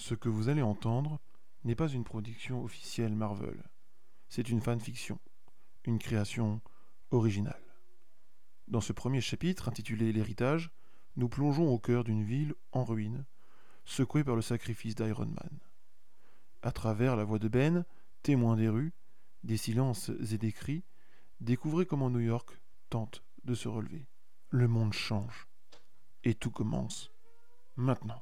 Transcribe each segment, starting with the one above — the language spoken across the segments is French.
Ce que vous allez entendre n'est pas une production officielle Marvel. C'est une fanfiction, une création originale. Dans ce premier chapitre, intitulé L'héritage, nous plongeons au cœur d'une ville en ruine, secouée par le sacrifice d'Iron Man. À travers la voix de Ben, témoin des rues, des silences et des cris, découvrez comment New York tente de se relever. Le monde change. Et tout commence maintenant.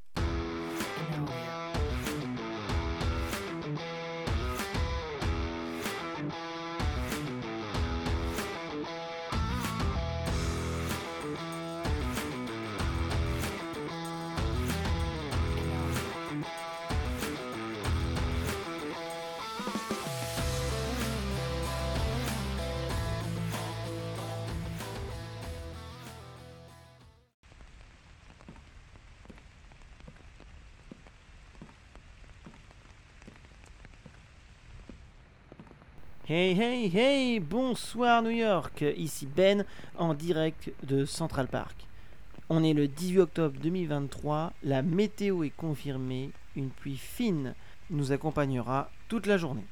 Hey hey hey, bonsoir New York, ici Ben en direct de Central Park. On est le 18 octobre 2023, la météo est confirmée, une pluie fine nous accompagnera toute la journée.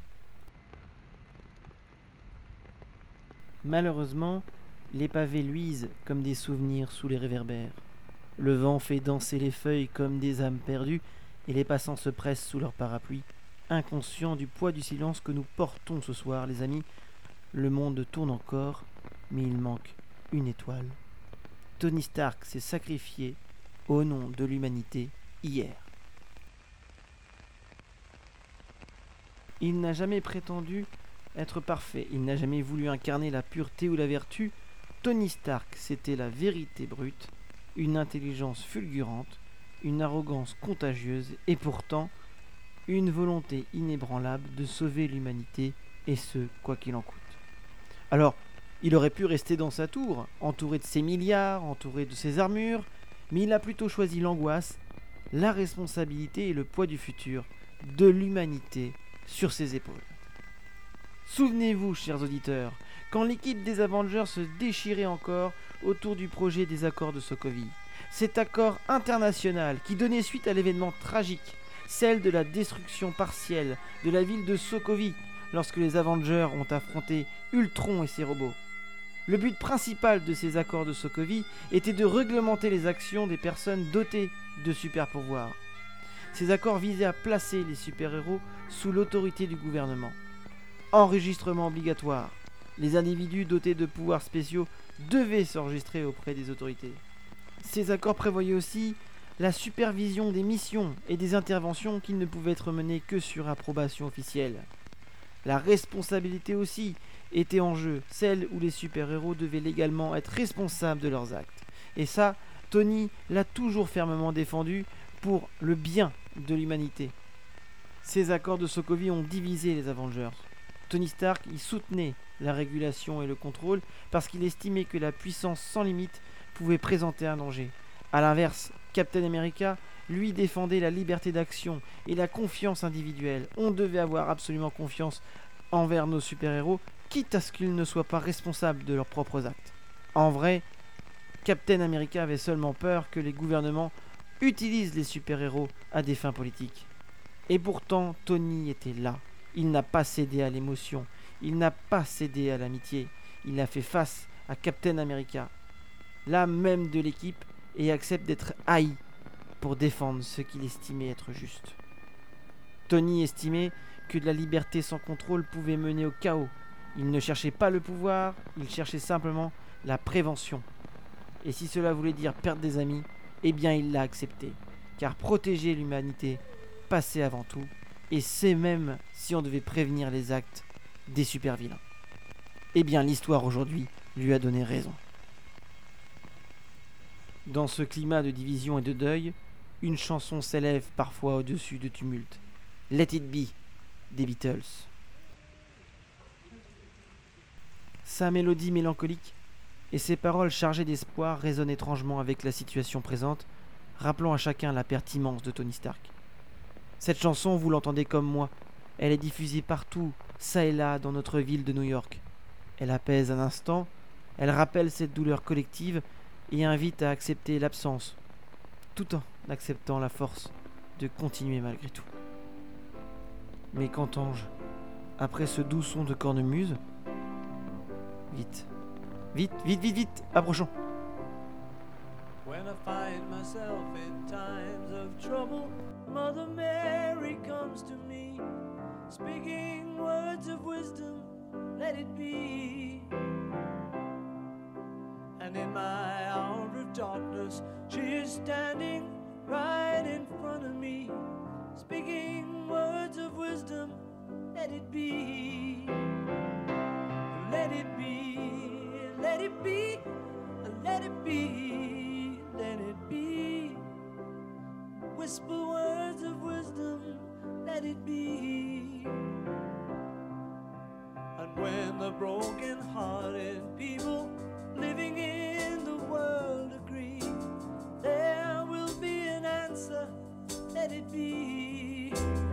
Malheureusement, les pavés luisent comme des souvenirs sous les réverbères. Le vent fait danser les feuilles comme des âmes perdues et les passants se pressent sous leur parapluie. Inconscient du poids du silence que nous portons ce soir, les amis, le monde tourne encore, mais il manque une étoile. Tony Stark s'est sacrifié au nom de l'humanité hier. Il n'a jamais prétendu être parfait, il n'a jamais voulu incarner la pureté ou la vertu. Tony Stark, c'était la vérité brute, une intelligence fulgurante, une arrogance contagieuse et pourtant une volonté inébranlable de sauver l'humanité, et ce, quoi qu'il en coûte. Alors, il aurait pu rester dans sa tour, entouré de ses milliards, entouré de ses armures, mais il a plutôt choisi l'angoisse, la responsabilité et le poids du futur, de l'humanité, sur ses épaules. Souvenez-vous, chers auditeurs, quand l'équipe des Avengers se déchirait encore autour du projet des accords de Sokovie, cet accord international qui donnait suite à l'événement tragique, celle de la destruction partielle de la ville de Sokovie lorsque les Avengers ont affronté Ultron et ses robots. Le but principal de ces accords de Sokovie était de réglementer les actions des personnes dotées de super pouvoirs. Ces accords visaient à placer les super-héros sous l'autorité du gouvernement. Enregistrement obligatoire. Les individus dotés de pouvoirs spéciaux devaient s'enregistrer auprès des autorités. Ces accords prévoyaient aussi la supervision des missions et des interventions qui ne pouvaient être menées que sur approbation officielle. La responsabilité aussi était en jeu, celle où les super-héros devaient légalement être responsables de leurs actes. Et ça, Tony l'a toujours fermement défendu pour le bien de l'humanité. Ces accords de Sokovie ont divisé les Avengers. Tony Stark y soutenait la régulation et le contrôle parce qu'il estimait que la puissance sans limite pouvait présenter un danger. A l'inverse, Captain America, lui, défendait la liberté d'action et la confiance individuelle. On devait avoir absolument confiance envers nos super-héros, quitte à ce qu'ils ne soient pas responsables de leurs propres actes. En vrai, Captain America avait seulement peur que les gouvernements utilisent les super-héros à des fins politiques. Et pourtant, Tony était là. Il n'a pas cédé à l'émotion. Il n'a pas cédé à l'amitié. Il a fait face à Captain America, l'âme même de l'équipe, et accepte d'être haï pour défendre ce qu'il estimait être juste. Tony estimait que de la liberté sans contrôle pouvait mener au chaos. Il ne cherchait pas le pouvoir, il cherchait simplement la prévention. Et si cela voulait dire perdre des amis, eh bien il l'a accepté. Car protéger l'humanité passait avant tout, et c'est même si on devait prévenir les actes des super-vilains. Eh bien l'histoire aujourd'hui lui a donné raison. Dans ce climat de division et de deuil, une chanson s'élève parfois au-dessus de tumulte. Let It Be, des Beatles. Sa mélodie mélancolique et ses paroles chargées d'espoir résonnent étrangement avec la situation présente, rappelant à chacun la perte immense de Tony Stark. Cette chanson, vous l'entendez comme moi, elle est diffusée partout, ça et là, dans notre ville de New York. Elle apaise un instant, elle rappelle cette douleur collective et invite à accepter l'absence, tout en acceptant la force de continuer malgré tout. Mais qu'entends-je après ce doux son de cornemuse? Vite, vite, vite, vite, vite, approchons. When I find myself in times of trouble, Mother Mary comes to me, speaking words of wisdom, let it be. And in my hour of darkness, she is standing right in front of me, speaking words of wisdom, let it be. Let it be, let it be, let it be, let it be. Whisper words of wisdom, let it be. And when the broken-hearted people living in the world agree, there will be an answer, let it be.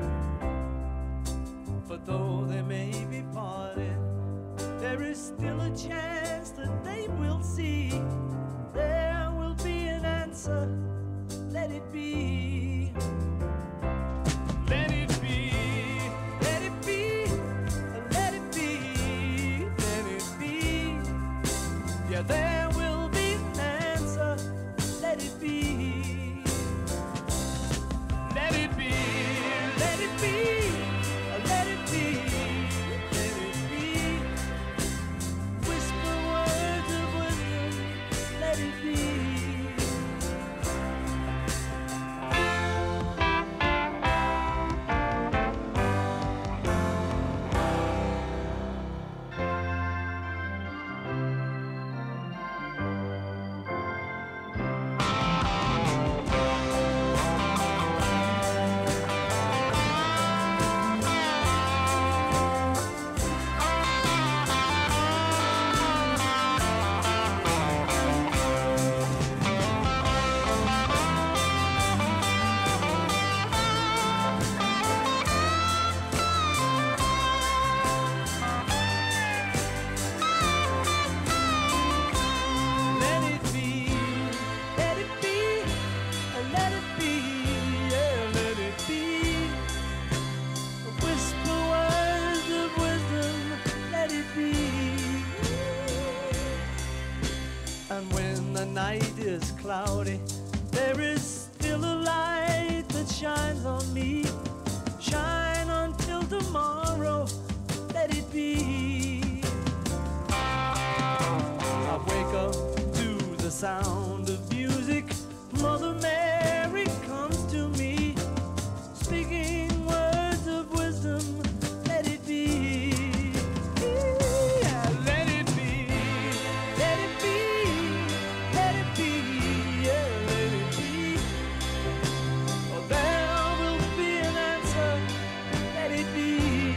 For though they may be parted, there is still a chance that they will see. There will be an answer, let it be. Let it be, let it be, let it be, let it be. Yeah, there will be an answer, let it be. Let it be, let it be, let it be, let it be. Whisper words of wisdom, let it be. And when the night is cloudy, there is still a light that shines on me. Shine until tomorrow, let it be. I wake up to the sound of music. Mother Mary comes to me, speaking words of wisdom, let it be. Let it be, let it be, let it be, yeah, let it be. Oh, there will be an answer, let it be.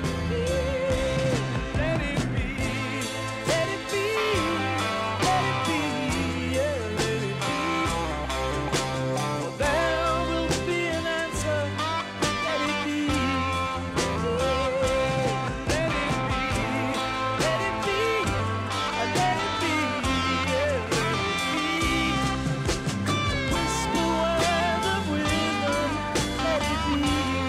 Let it be, let it be, let it be, yeah, let it be. Oh, there will be an answer, let it be. Let it be, let it be, let it be, yeah, let it be. Whisper words of wisdom, let it be.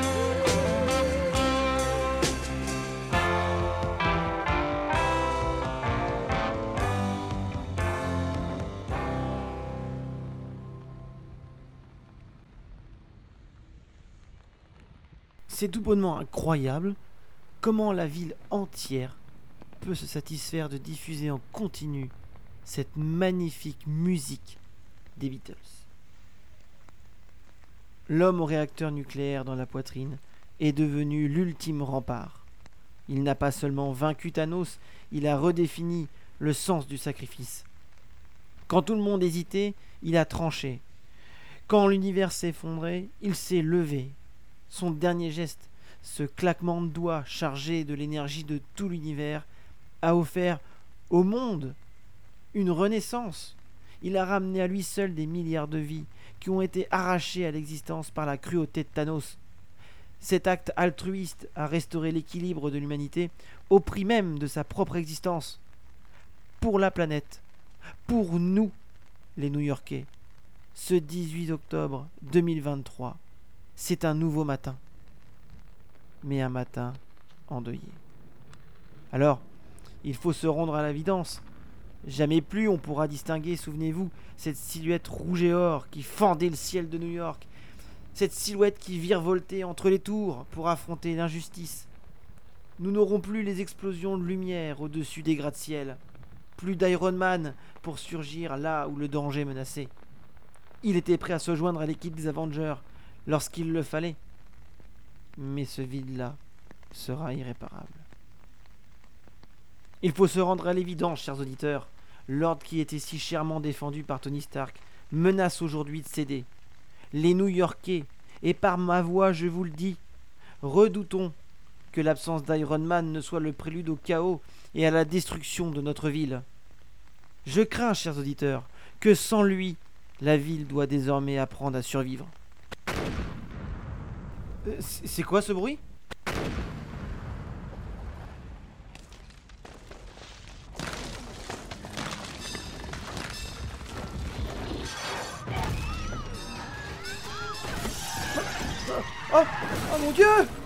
C'est tout bonnement incroyable comment la ville entière peut se satisfaire de diffuser en continu cette magnifique musique des Beatles. L'homme au réacteur nucléaire dans la poitrine est devenu l'ultime rempart. Il n'a pas seulement vaincu Thanos, il a redéfini le sens du sacrifice. Quand tout le monde hésitait, il a tranché. Quand l'univers s'effondrait, il s'est levé. Son dernier geste, ce claquement de doigts chargé de l'énergie de tout l'univers, a offert au monde une renaissance. Il a ramené à lui seul des milliards de vies qui ont été arrachées à l'existence par la cruauté de Thanos. Cet acte altruiste a restauré l'équilibre de l'humanité au prix même de sa propre existence. Pour la planète, pour nous, les New-Yorkais, ce 18 octobre 2023, C'est un nouveau matin. Mais un matin endeuillé. Alors, il faut se rendre à l'évidence. Jamais plus on pourra distinguer, souvenez-vous, cette silhouette rouge et or qui fendait le ciel de New York. Cette silhouette qui virevoltait entre les tours pour affronter l'injustice. Nous n'aurons plus les explosions de lumière au-dessus des gratte-ciel. Plus d'Iron Man pour surgir là où le danger menaçait. Il était prêt à se joindre à l'équipe des Avengers lorsqu'il le fallait. Mais ce vide-là sera irréparable. Il faut se rendre à l'évidence, chers auditeurs. L'ordre qui était si chèrement défendu par Tony Stark menace aujourd'hui de céder. Les New-Yorkais, et par ma voix je vous le dis, redoutons que l'absence d'Iron Man ne soit le prélude au chaos et à la destruction de notre ville. Je crains, chers auditeurs, que sans lui, la ville doit désormais apprendre à survivre. C'est quoi ce bruit ? Oh mon Dieu!